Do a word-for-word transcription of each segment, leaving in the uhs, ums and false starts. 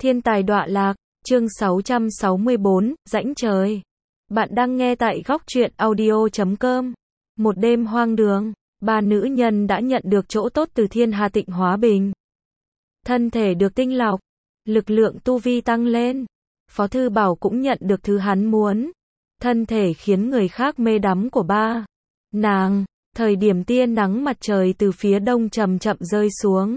Thiên tài đọa lạc, chương sáu trăm sáu mươi bốn, rãnh trời. Bạn đang nghe tại góc truyện audio chấm com. Một đêm hoang đường, ba nữ nhân đã nhận được chỗ tốt từ thiên hà tịnh hóa bình. Thân thể được tinh lọc, lực lượng tu vi tăng lên. Phó Thư Bảo cũng nhận được thứ hắn muốn. Thân thể khiến người khác mê đắm của ba nàng. Thời điểm tia nắng mặt trời từ phía đông chậm chậm rơi xuống.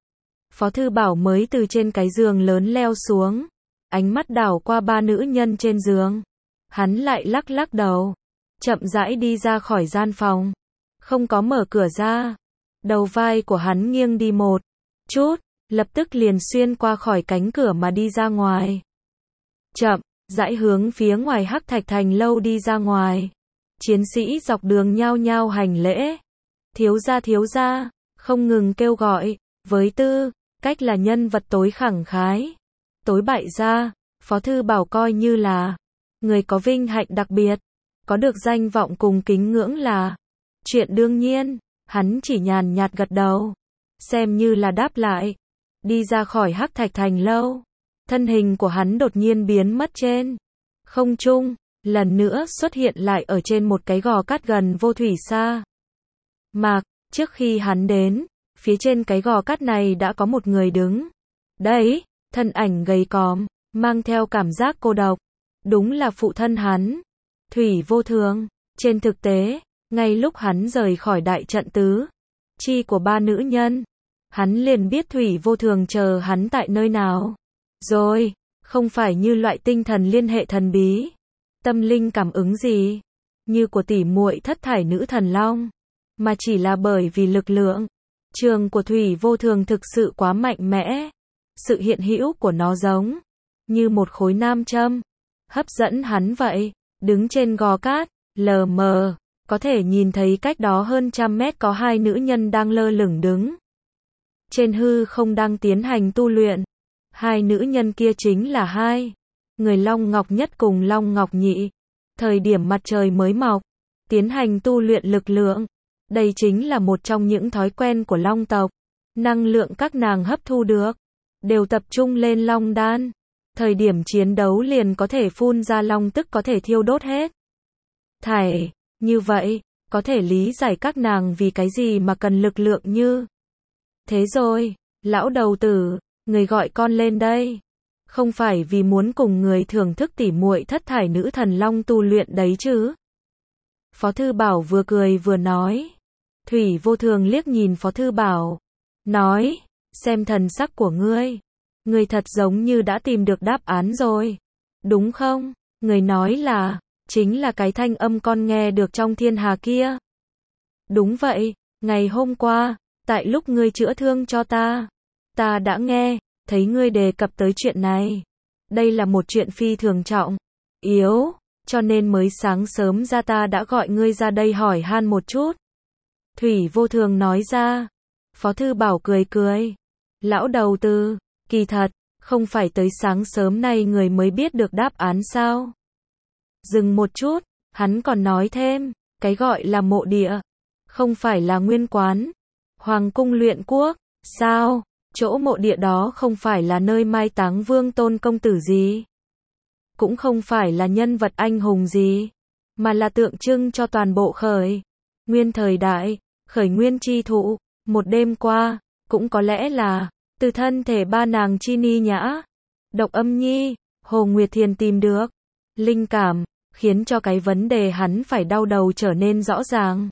Phó Thư Bảo mới từ trên cái giường lớn leo xuống. Ánh mắt đảo qua ba nữ nhân trên giường. Hắn lại lắc lắc đầu. Chậm rãi đi ra khỏi gian phòng. Không có mở cửa ra. Đầu vai của hắn nghiêng đi một chút. Lập tức liền xuyên qua khỏi cánh cửa mà đi ra ngoài. Chậm rãi hướng phía ngoài Hắc Thạch Thành lâu đi ra ngoài. Chiến sĩ dọc đường nhao nhao hành lễ. Thiếu gia thiếu gia, không ngừng kêu gọi. Với tư cách là nhân vật tối khẳng khái, tối bại gia, Phó Thư Bảo coi như là người có vinh hạnh đặc biệt, có được danh vọng cùng kính ngưỡng là chuyện đương nhiên. Hắn chỉ nhàn nhạt gật đầu, xem như là đáp lại. Đi ra khỏi Hắc Thạch Thành lâu, thân hình của hắn đột nhiên biến mất trên không trung, lần nữa xuất hiện lại ở trên một cái gò cát gần vô thủy sa mạc. Trước khi hắn đến, phía trên cái gò cát này đã có một người đứng. Đấy, thân ảnh gầy còm, mang theo cảm giác cô độc. Đúng là phụ thân hắn, Thủy Vô Thường. Trên thực tế, ngay lúc hắn rời khỏi đại trận tứ chi của ba nữ nhân, hắn liền biết Thủy Vô Thường chờ hắn tại nơi nào. Rồi, không phải như loại tinh thần liên hệ thần bí, tâm linh cảm ứng gì, như của tỷ muội thất thải nữ thần long, mà chỉ là bởi vì lực lượng trường của Thủy Vô Thường thực sự quá mạnh mẽ. Sự hiện hữu của nó giống như một khối nam châm, hấp dẫn hắn vậy. Đứng trên gò cát, lờ mờ, có thể nhìn thấy cách đó hơn trăm mét có hai nữ nhân đang lơ lửng đứng trên hư không đang tiến hành tu luyện. Hai nữ nhân kia chính là hai người Long Ngọc Nhất cùng Long Ngọc Nhị. Thời điểm mặt trời mới mọc, tiến hành tu luyện lực lượng. Đây chính là một trong những thói quen của Long tộc. Năng lượng các nàng hấp thu được đều tập trung lên Long đan. Thời điểm chiến đấu liền có thể phun ra long tức có thể thiêu đốt hết thảy. Như vậy, có thể lý giải các nàng vì cái gì mà cần lực lượng như thế rồi. Lão đầu tử, người gọi con lên đây. Không phải vì muốn cùng người thưởng thức tỉ muội thất thải nữ thần long tu luyện đấy chứ. Phó Thư Bảo vừa cười vừa nói. Thủy Vô Thường liếc nhìn Phó Thư Bảo, nói, xem thần sắc của ngươi, ngươi thật giống như đã tìm được đáp án rồi, đúng không? Người nói là, chính là cái thanh âm con nghe được trong thiên hà kia. Đúng vậy, ngày hôm qua, tại lúc ngươi chữa thương cho ta, ta đã nghe thấy ngươi đề cập tới chuyện này. Đây là một chuyện phi thường trọng yếu, cho nên mới sáng sớm ra ta đã gọi ngươi ra đây hỏi han một chút. Thủy Vô Thường nói ra. Phó Thư Bảo cười cười. Lão đầu tử, kỳ thật, không phải tới sáng sớm nay người mới biết được đáp án sao? Dừng một chút, hắn còn nói thêm, cái gọi là mộ địa, không phải là nguyên quán, hoàng cung luyện quốc, sao? Chỗ mộ địa đó không phải là nơi mai táng Vương Tôn công tử gì, cũng không phải là nhân vật anh hùng gì, mà là tượng trưng cho toàn bộ khởi nguyên thời đại, khởi nguyên chi thụ. Một đêm qua, cũng có lẽ là từ thân thể ba nàng Chi Ni Nhã, Độc Âm Nhi, Hồ Nguyệt Thiền tìm được linh cảm, khiến cho cái vấn đề hắn phải đau đầu trở nên rõ ràng.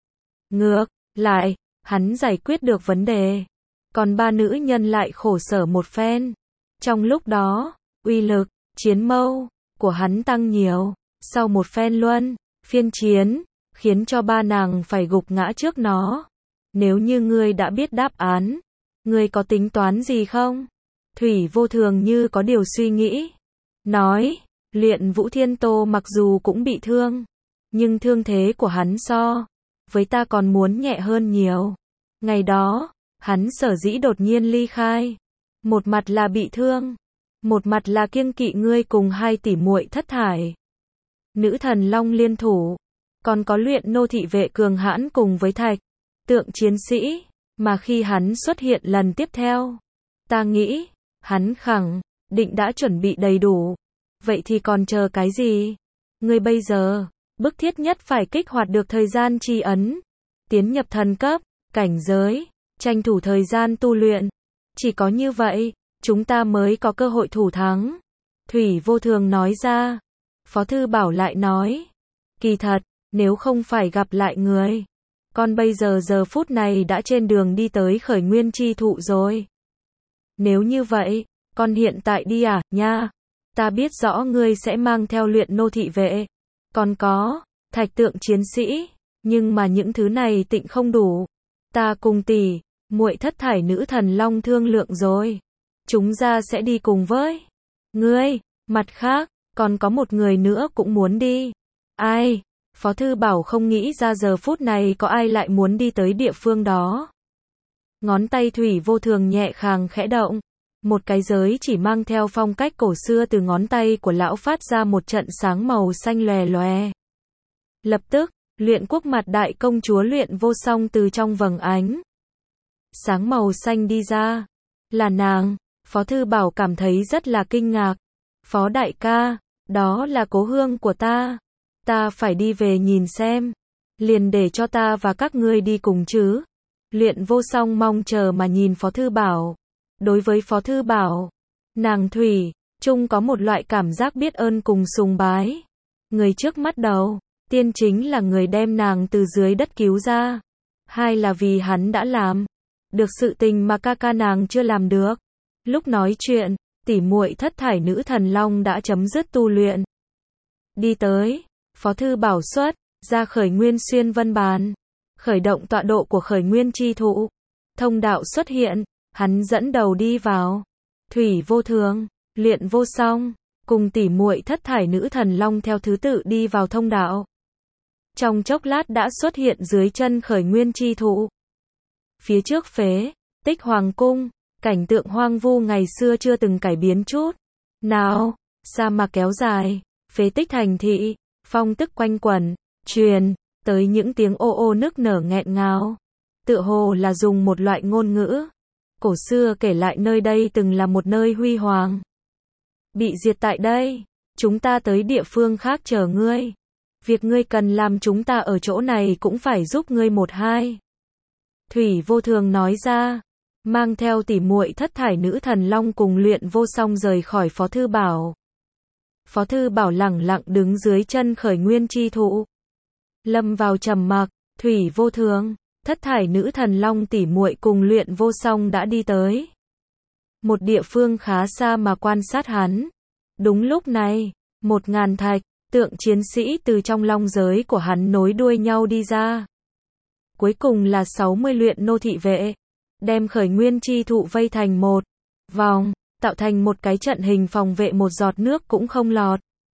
Ngược lại, hắn giải quyết được vấn đề, còn ba nữ nhân lại khổ sở một phen. Trong lúc đó, uy lực chiến mâu của hắn tăng nhiều. Sau một phen luân phiên chiến, khiến cho ba nàng phải gục ngã trước nó. Nếu như ngươi đã biết đáp án, ngươi có tính toán gì không? Thủy Vô Thường như có điều suy nghĩ, nói, luyện Vũ Thiên Tô mặc dù cũng bị thương, nhưng thương thế của hắn so với ta còn muốn nhẹ hơn nhiều. Ngày đó, hắn sở dĩ đột nhiên ly khai, một mặt là bị thương, một mặt là kiêng kỵ ngươi cùng hai tỷ muội thất thải nữ thần long liên thủ, còn có luyện nô thị vệ cường hãn cùng với thạch tượng chiến sĩ, mà khi hắn xuất hiện lần tiếp theo, ta nghĩ, hắn khẳng định đã chuẩn bị đầy đủ. Vậy thì còn chờ cái gì? Ngươi bây giờ, bức thiết nhất phải kích hoạt được thời gian chi ấn, tiến nhập thần cấp, cảnh giới, tranh thủ thời gian tu luyện. Chỉ có như vậy, chúng ta mới có cơ hội thủ thắng. Thủy Vô Thường nói ra. Phó Thư Bảo lại nói. Kỳ thật, nếu không phải gặp lại người, con bây giờ giờ phút này đã trên đường đi tới khởi nguyên chi thụ rồi. Nếu như vậy, con hiện tại đi à, nha. Ta biết rõ ngươi sẽ mang theo luyện nô thị vệ. Còn có, thạch tượng chiến sĩ. Nhưng mà những thứ này tịnh không đủ. Ta cùng tỷ, muội thất thải nữ thần long thương lượng rồi. Chúng ra sẽ đi cùng với ngươi. Mặt khác, còn có một người nữa cũng muốn đi. Ai? Phó Thư Bảo không nghĩ ra giờ phút này có ai lại muốn đi tới địa phương đó. Ngón tay Thủy Vô Thường nhẹ khàng khẽ động. Một cái giới chỉ mang theo phong cách cổ xưa từ ngón tay của lão phát ra một trận sáng màu xanh lòe lòe. Lập tức, luyện quốc mặt đại công chúa Luyện Vô Song từ trong vầng ánh sáng màu xanh đi ra. Là nàng. Phó Thư Bảo cảm thấy rất là kinh ngạc. Phó đại ca, đó là cố hương của ta. Ta phải đi về nhìn xem. Liền để cho ta và các ngươi đi cùng chứ. Luyện Vô Song mong chờ mà nhìn Phó Thư Bảo. Đối với Phó Thư Bảo, nàng Thủy Trung có một loại cảm giác biết ơn cùng sùng bái. Người trước mắt đầu tiên chính là người đem nàng từ dưới đất cứu ra. Hai là vì hắn đã làm được sự tình mà ca ca nàng chưa làm được. Lúc nói chuyện, tỉ muội thất thải nữ thần long đã chấm dứt tu luyện. Đi tới, Phó Thư Bảo xuất ra khởi nguyên xuyên vân bàn. Khởi động tọa độ của khởi nguyên chi thụ. Thông đạo xuất hiện, hắn dẫn đầu đi vào. Thủy Vô Thường, Luyện Vô Song, cùng tỉ muội thất thải nữ thần long theo thứ tự đi vào thông đạo. Trong chốc lát đã xuất hiện dưới chân khởi nguyên chi thụ. Phía trước phế tích hoàng cung, cảnh tượng hoang vu ngày xưa chưa từng cải biến chút nào. Sa mạc kéo dài, phế tích thành thị, phong tức quanh quẩn, truyền tới những tiếng ô ô nức nở nghẹn ngào. Tựa hồ là dùng một loại ngôn ngữ cổ xưa kể lại nơi đây từng là một nơi huy hoàng. Bị diệt tại đây, chúng ta tới địa phương khác chờ ngươi. Việc ngươi cần làm chúng ta ở chỗ này cũng phải giúp ngươi một hai. Thủy Vô Thường nói ra, mang theo tỉ muội thất thải nữ thần long cùng Luyện Vô Song rời khỏi Phó Thư Bảo. Phó Thư Bảo lẳng lặng đứng dưới chân khởi nguyên chi thụ. Lâm vào trầm mặc. Thủy Vô Thường, thất thải nữ thần long tỉ muội cùng Luyện Vô Song đã đi tới một địa phương khá xa mà quan sát hắn. Đúng lúc này, một ngàn thạch tượng chiến sĩ từ trong long giới của hắn nối đuôi nhau đi ra. Cuối cùng là sáu mươi luyện nô thị vệ, đem khởi nguyên chi thụ vây thành một vòng, tạo thành một cái trận hình phòng vệ một giọt nước cũng không lọt.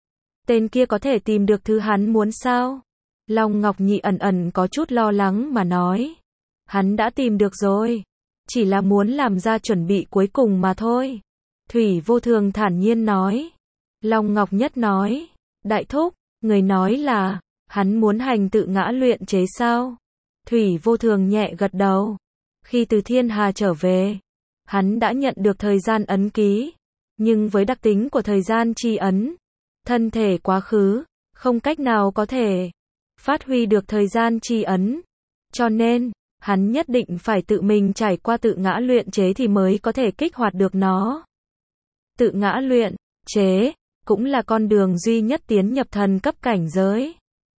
Tên kia có thể tìm được thứ hắn muốn sao? Long Ngọc Nhị ẩn ẩn có chút lo lắng mà nói. Hắn đã tìm được rồi. Chỉ là muốn làm ra chuẩn bị cuối cùng mà thôi. Thủy Vô Thường thản nhiên nói. Long Ngọc Nhất nói. Đại thúc, người nói là, hắn muốn hành tự ngã luyện chế sao? Thủy Vô Thường nhẹ gật đầu. Khi từ Thiên Hà trở về, hắn đã nhận được thời gian ấn ký. Nhưng với đặc tính của thời gian chi ấn, thân thể quá khứ, không cách nào có thể phát huy được thời gian chi ấn. Cho nên, hắn nhất định phải tự mình trải qua tự ngã luyện chế thì mới có thể kích hoạt được nó. Tự ngã luyện chế cũng là con đường duy nhất tiến nhập thần cấp cảnh giới.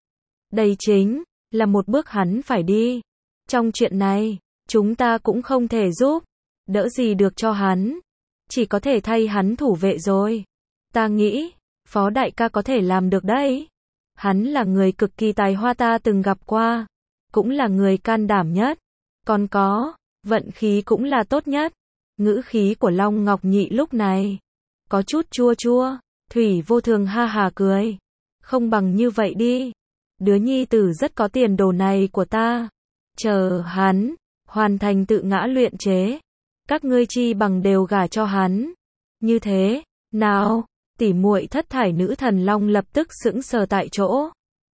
Đây chính là một bước hắn phải đi. Trong chuyện này, chúng ta cũng không thể giúp đỡ gì được cho hắn. Chỉ có thể thay hắn thủ vệ rồi. Ta nghĩ, Phó đại ca có thể làm được đấy. Hắn là người cực kỳ tài hoa ta từng gặp qua. Cũng là người can đảm nhất. Còn có, vận khí cũng là tốt nhất. Ngữ khí của Long Ngọc Nhị lúc này có chút chua chua. Thủy Vô Thường ha hà cười. Không bằng như vậy đi. Đứa nhi tử rất có tiền đồ này của ta. Chờ hắn hoàn thành tự ngã luyện chế, các ngươi chi bằng đều gả cho hắn. Như thế, nào? Tỉ muội thất thải nữ thần long lập tức sững sờ tại chỗ.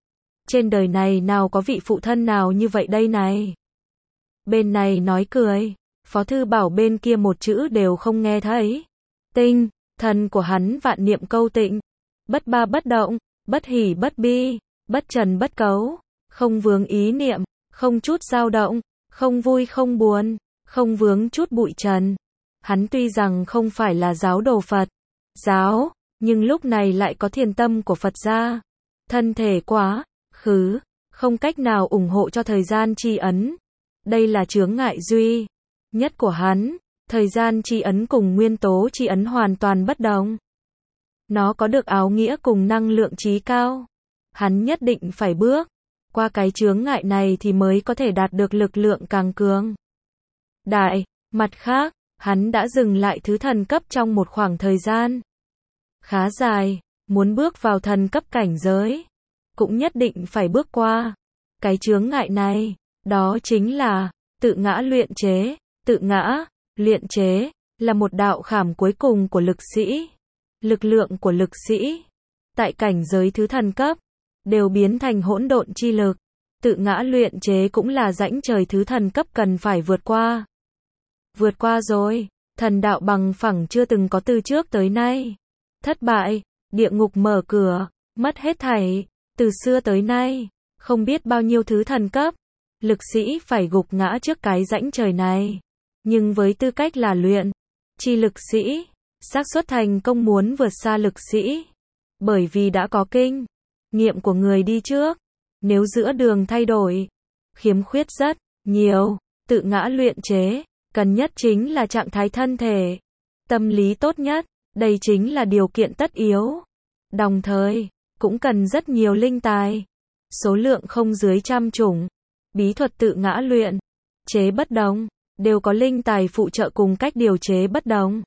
Trên đời này nào có vị phụ thân nào như vậy đây này? Bên này nói cười, Phó Thư Bảo bên kia một chữ đều không nghe thấy. Tinh, Thân của hắn vạn niệm câu tịnh, bất ba bất động, bất hỉ bất bi, bất trần bất cấu, không vướng ý niệm, không chút dao động, không vui không buồn, không vướng chút bụi trần. Hắn tuy rằng không phải là giáo đồ Phật giáo, nhưng lúc này lại có thiền tâm của Phật gia. Thân thể quá khứ, không cách nào ủng hộ cho thời gian tri ấn. Đây là chướng ngại duy nhất của hắn. Thời gian tri ấn cùng nguyên tố tri ấn hoàn toàn bất đồng. Nó có được áo nghĩa cùng năng lượng trí cao. Hắn nhất định phải bước qua cái chướng ngại này thì mới có thể đạt được lực lượng càng cường đại. Mặt khác, hắn đã dừng lại thứ thần cấp trong một khoảng thời gian khá dài. Muốn bước vào thần cấp cảnh giới, cũng nhất định phải bước qua cái chướng ngại này. Đó chính là tự ngã luyện chế. Tự ngã luyện chế là một đạo khảm cuối cùng của lực sĩ. Lực lượng của lực sĩ tại cảnh giới thứ thần cấp đều biến thành hỗn độn chi lực. Tự ngã luyện chế cũng là rãnh trời thứ thần cấp cần phải vượt qua. Vượt qua rồi, thần đạo bằng phẳng chưa từng có từ trước tới nay. Thất bại, địa ngục mở cửa, mất hết thảy, từ xưa tới nay, không biết bao nhiêu thứ thần cấp. Lực sĩ phải gục ngã trước cái rãnh trời này. Nhưng với tư cách là luyện chi lực sĩ, xác suất thành công muốn vượt xa lực sĩ. Bởi vì đã có kinh nghiệm của người đi trước. Nếu giữa đường thay đổi, khiếm khuyết rất nhiều, tự ngã luyện chế, cần nhất chính là trạng thái thân thể, tâm lý tốt nhất. Đây chính là điều kiện tất yếu. Đồng thời, cũng cần rất nhiều linh tài. Số lượng không dưới trăm chủng. Bí thuật tự ngã luyện chế bất đồng, đều có linh tài phụ trợ cùng cách điều chế bất đồng.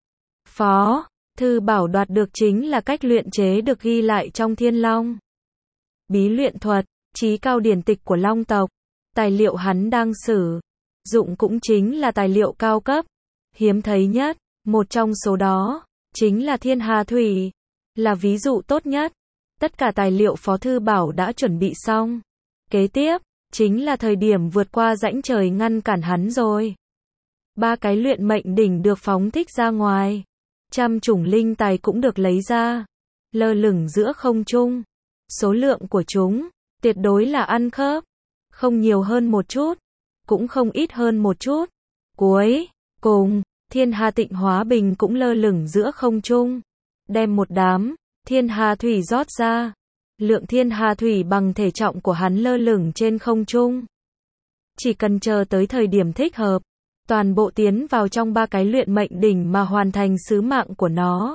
Phó Thư Bảo đoạt được chính là cách luyện chế được ghi lại trong Thiên Long Bí luyện thuật, chí cao điển tịch của Long tộc. Tài liệu hắn đang sử dụng cũng chính là tài liệu cao cấp, hiếm thấy nhất. Một trong số đó chính là Thiên Hà Thủy, là ví dụ tốt nhất. Tất cả tài liệu Phó Thư Bảo đã chuẩn bị xong. Kế tiếp chính là thời điểm vượt qua rãnh trời ngăn cản hắn rồi. Ba cái luyện mệnh đỉnh được phóng thích ra ngoài. Trăm chủng linh tài cũng được lấy ra, lơ lửng giữa không trung. Số lượng của chúng tuyệt đối là ăn khớp, không nhiều hơn một chút, cũng không ít hơn một chút. Cuối cùng, Thiên Hà Tịnh Hóa Bình cũng lơ lửng giữa không trung, đem một đám Thiên Hà Thủy rót ra. Lượng Thiên Hà Thủy bằng thể trọng của hắn lơ lửng trên không trung. Chỉ cần chờ tới thời điểm thích hợp, toàn bộ tiến vào trong ba cái luyện mệnh đỉnh mà hoàn thành sứ mạng của nó.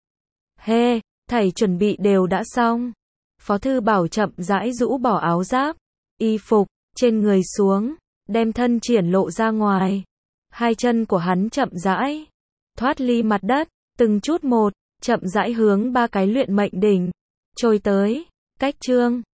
Hê, thảy chuẩn bị đều đã xong. Phó Thư Bảo chậm rãi rũ bỏ áo giáp, y phục trên người xuống, đem thân triển lộ ra ngoài. Hai chân của hắn chậm rãi thoát ly mặt đất, từng chút một, chậm rãi hướng ba cái luyện mệnh đỉnh trôi tới. Cách chương